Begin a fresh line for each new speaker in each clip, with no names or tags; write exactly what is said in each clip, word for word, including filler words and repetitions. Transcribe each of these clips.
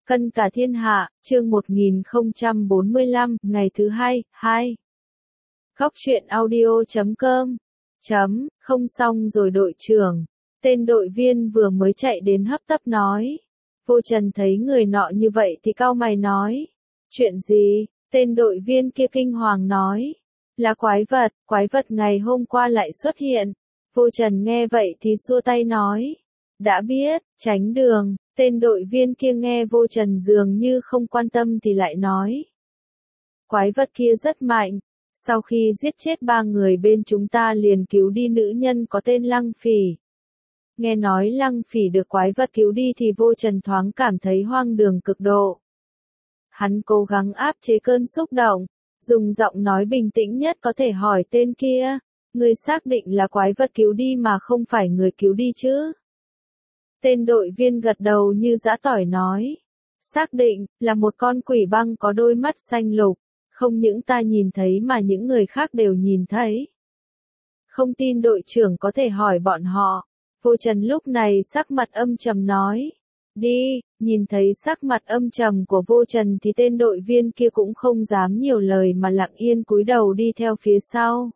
Cân cả thiên hạ, chương một nghìn không trăm bốn mươi lăm, ngày thứ hai, hai. Góc truyện audio chấm com. Chấm, không xong rồi đội trưởng. Tên đội viên vừa mới chạy đến hấp tấp nói. Vô Trần thấy người nọ như vậy thì cau mày nói. Chuyện gì? Tên đội viên kia kinh hoàng nói. Là quái vật, quái vật ngày hôm qua lại xuất hiện. Vô Trần nghe vậy thì xua tay nói. Đã biết, tránh đường. Tên đội viên kia nghe Vô Trần dường như không quan tâm thì lại nói. Quái vật kia rất mạnh. Sau khi giết chết ba người bên chúng ta liền cứu đi nữ nhân có tên Lăng Phỉ. Nghe nói Lăng Phỉ được quái vật cứu đi thì Vô Trần thoáng cảm thấy hoang đường cực độ. Hắn cố gắng áp chế cơn xúc động, dùng giọng nói bình tĩnh nhất có thể hỏi tên kia. Người xác định là quái vật cứu đi mà không phải người cứu đi chứ? Tên đội viên gật đầu như giã tỏi nói. Xác định, là một con quỷ băng có đôi mắt xanh lục. Không những ta nhìn thấy mà những người khác đều nhìn thấy. Không tin đội trưởng có thể hỏi bọn họ. Vô Trần lúc này sắc mặt âm trầm nói. Đi, nhìn thấy sắc mặt âm trầm của Vô Trần thì tên đội viên kia cũng không dám nhiều lời mà lặng yên cúi đầu đi theo phía sau.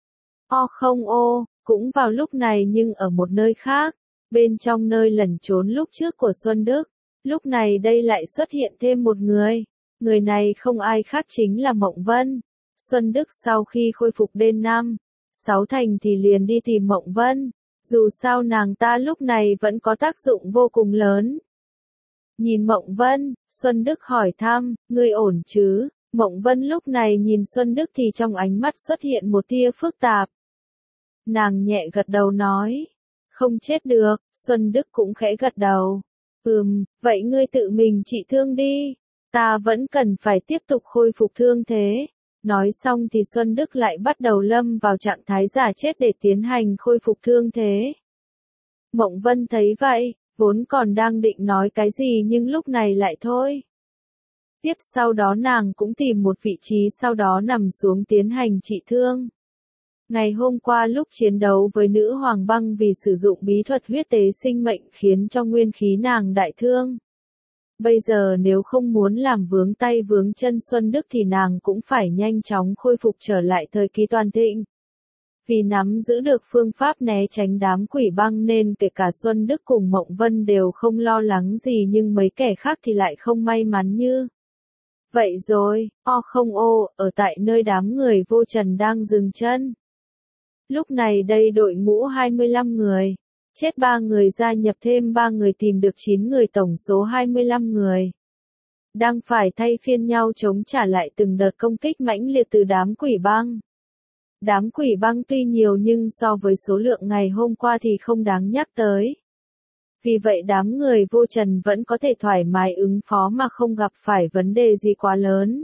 O không ô, cũng vào lúc này nhưng ở một nơi khác. Bên trong nơi lẩn trốn lúc trước của Xuân Đức, lúc này đây lại xuất hiện thêm một người. Người này không ai khác chính là Mộng Vân. Xuân Đức sau khi khôi phục đêm năm, sáu thành thì liền đi tìm Mộng Vân. Dù sao nàng ta lúc này vẫn có tác dụng vô cùng lớn. Nhìn Mộng Vân, Xuân Đức hỏi thăm, ngươi ổn chứ? Mộng Vân lúc này nhìn Xuân Đức thì trong ánh mắt xuất hiện một tia phức tạp. Nàng nhẹ gật đầu nói. Không chết được, Xuân Đức cũng khẽ gật đầu. Ừm, vậy ngươi tự mình trị thương đi. Ta vẫn cần phải tiếp tục khôi phục thương thế. Nói xong thì Xuân Đức lại bắt đầu lâm vào trạng thái giả chết để tiến hành khôi phục thương thế. Mộng Vân thấy vậy, vốn còn đang định nói cái gì nhưng lúc này lại thôi. Tiếp sau đó nàng cũng tìm một vị trí sau đó nằm xuống tiến hành trị thương. Ngày hôm qua lúc chiến đấu với nữ hoàng băng vì sử dụng bí thuật huyết tế sinh mệnh khiến cho nguyên khí nàng đại thương. Bây giờ nếu không muốn làm vướng tay vướng chân Xuân Đức thì nàng cũng phải nhanh chóng khôi phục trở lại thời kỳ toàn thịnh. Vì nắm giữ được phương pháp né tránh đám quỷ băng nên kể cả Xuân Đức cùng Mộng Vân đều không lo lắng gì nhưng mấy kẻ khác thì lại không may mắn như. Vậy rồi, o không ô, ở tại nơi đám người Vô Trần đang dừng chân. Lúc này đây đội ngũ hai mươi lăm người, chết ba người gia nhập thêm ba người tìm được chín người tổng số hai mươi lăm người. Đang phải thay phiên nhau chống trả lại từng đợt công kích mãnh liệt từ đám quỷ băng. Đám quỷ băng tuy nhiều nhưng so với số lượng ngày hôm qua thì không đáng nhắc tới. Vì vậy đám người Vô Trần vẫn có thể thoải mái ứng phó mà không gặp phải vấn đề gì quá lớn.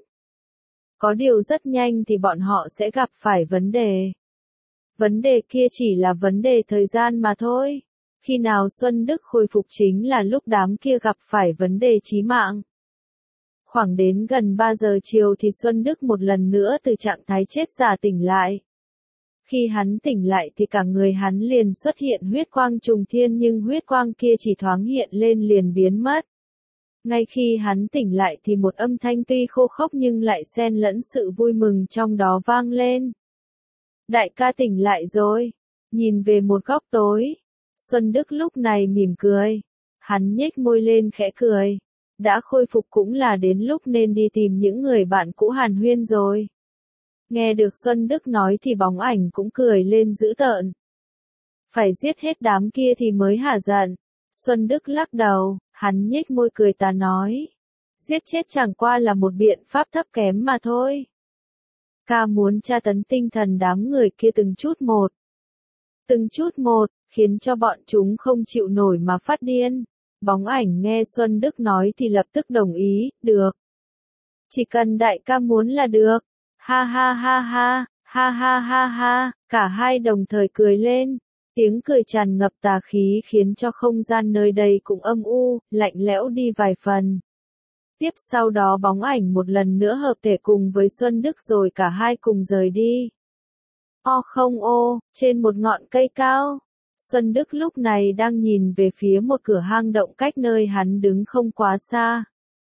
Có điều rất nhanh thì bọn họ sẽ gặp phải vấn đề. Vấn đề kia chỉ là vấn đề thời gian mà thôi. Khi nào Xuân Đức khôi phục chính là lúc đám kia gặp phải vấn đề chí mạng. Khoảng đến gần ba giờ chiều thì Xuân Đức một lần nữa từ trạng thái chết giả tỉnh lại. Khi hắn tỉnh lại thì cả người hắn liền xuất hiện huyết quang trùng thiên nhưng huyết quang kia chỉ thoáng hiện lên liền biến mất. Ngay khi hắn tỉnh lại thì một âm thanh tuy khô khốc nhưng lại xen lẫn sự vui mừng trong đó vang lên. Đại ca tỉnh lại rồi. Nhìn về một góc tối. Xuân Đức lúc này mỉm cười. Hắn nhếch môi lên khẽ cười. Đã khôi phục cũng là đến lúc nên đi tìm những người bạn cũ hàn huyên rồi. Nghe được Xuân Đức nói thì bóng ảnh cũng cười lên dữ tợn. Phải giết hết đám kia thì mới hả giận. Xuân Đức lắc đầu, hắn nhếch môi cười tà nói. Giết chết chẳng qua là một biện pháp thấp kém mà thôi. Ca muốn tra tấn tinh thần đám người kia từng chút một. Từng chút một, khiến cho bọn chúng không chịu nổi mà phát điên. Bóng ảnh nghe Xuân Đức nói thì lập tức đồng ý, được. Chỉ cần đại ca muốn là được. Ha ha ha ha, ha ha ha ha, cả hai đồng thời cười lên. Tiếng cười tràn ngập tà khí khiến cho không gian nơi đây cũng âm u, lạnh lẽo đi vài phần. Tiếp sau đó bóng ảnh một lần nữa hợp thể cùng với Xuân Đức rồi cả hai cùng rời đi. O không ô, trên một ngọn cây cao. Xuân Đức lúc này đang nhìn về phía một cửa hang động cách nơi hắn đứng không quá xa.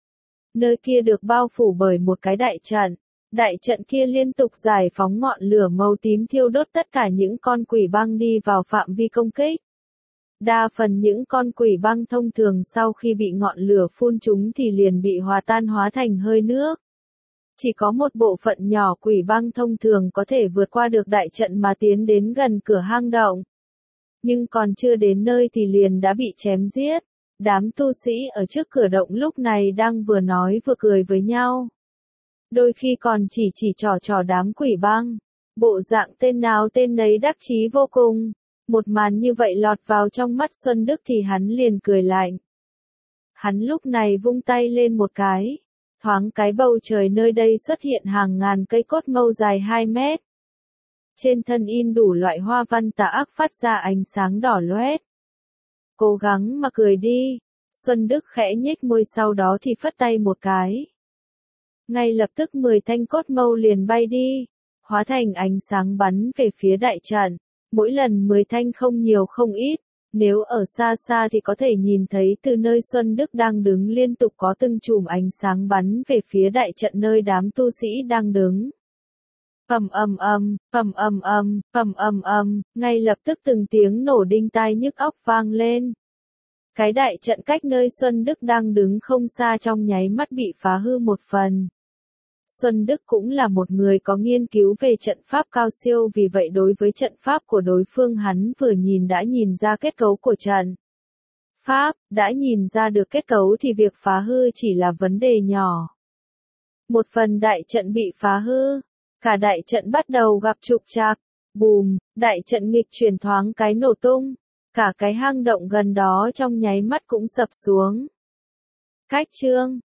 Nơi kia được bao phủ bởi một cái đại trận. Đại trận kia liên tục giải phóng ngọn lửa màu tím thiêu đốt tất cả những con quỷ băng đi vào phạm vi công kích. Đa phần những con quỷ băng thông thường sau khi bị ngọn lửa phun trúng thì liền bị hòa tan hóa thành hơi nước. Chỉ có một bộ phận nhỏ quỷ băng thông thường có thể vượt qua được đại trận mà tiến đến gần cửa hang động. Nhưng còn chưa đến nơi thì liền đã bị chém giết. Đám tu sĩ ở trước cửa động lúc này đang vừa nói vừa cười với nhau. Đôi khi còn chỉ chỉ trò trò đám quỷ băng. Bộ dạng tên nào tên nấy đắc chí vô cùng. Một màn như vậy lọt vào trong mắt Xuân Đức thì hắn liền cười lạnh. Hắn lúc này vung tay lên một cái. Thoáng cái bầu trời nơi đây xuất hiện hàng ngàn cây cốt mâu dài hai mét. Trên thân in đủ loại hoa văn tà ác phát ra ánh sáng đỏ loét. Cố gắng mà cười đi. Xuân Đức khẽ nhếch môi sau đó thì phất tay một cái. Ngay lập tức mười thanh cốt mâu liền bay đi. Hóa thành ánh sáng bắn về phía đại trận. Mỗi lần mười thanh không nhiều không ít. Nếu ở xa xa thì có thể nhìn thấy từ nơi Xuân Đức đang đứng liên tục có từng chùm ánh sáng bắn về phía đại trận nơi đám tu sĩ đang đứng. Ầm ầm ầm, ầm ầm ầm, ầm ầm ầm, ngay lập tức từng tiếng nổ đinh tai nhức óc vang lên. Cái đại trận cách nơi Xuân Đức đang đứng không xa trong nháy mắt bị phá hư một phần. Xuân Đức cũng là một người có nghiên cứu về trận pháp cao siêu, vì vậy đối với trận pháp của đối phương hắn vừa nhìn đã nhìn ra kết cấu của trận pháp, đã nhìn ra được kết cấu thì việc phá hư chỉ là vấn đề nhỏ. Một phần đại trận bị phá hư, cả đại trận bắt đầu gặp trục trặc, bùm, đại trận nghịch chuyển thoáng cái nổ tung, cả cái hang động gần đó trong nháy mắt cũng sập xuống. Cách chương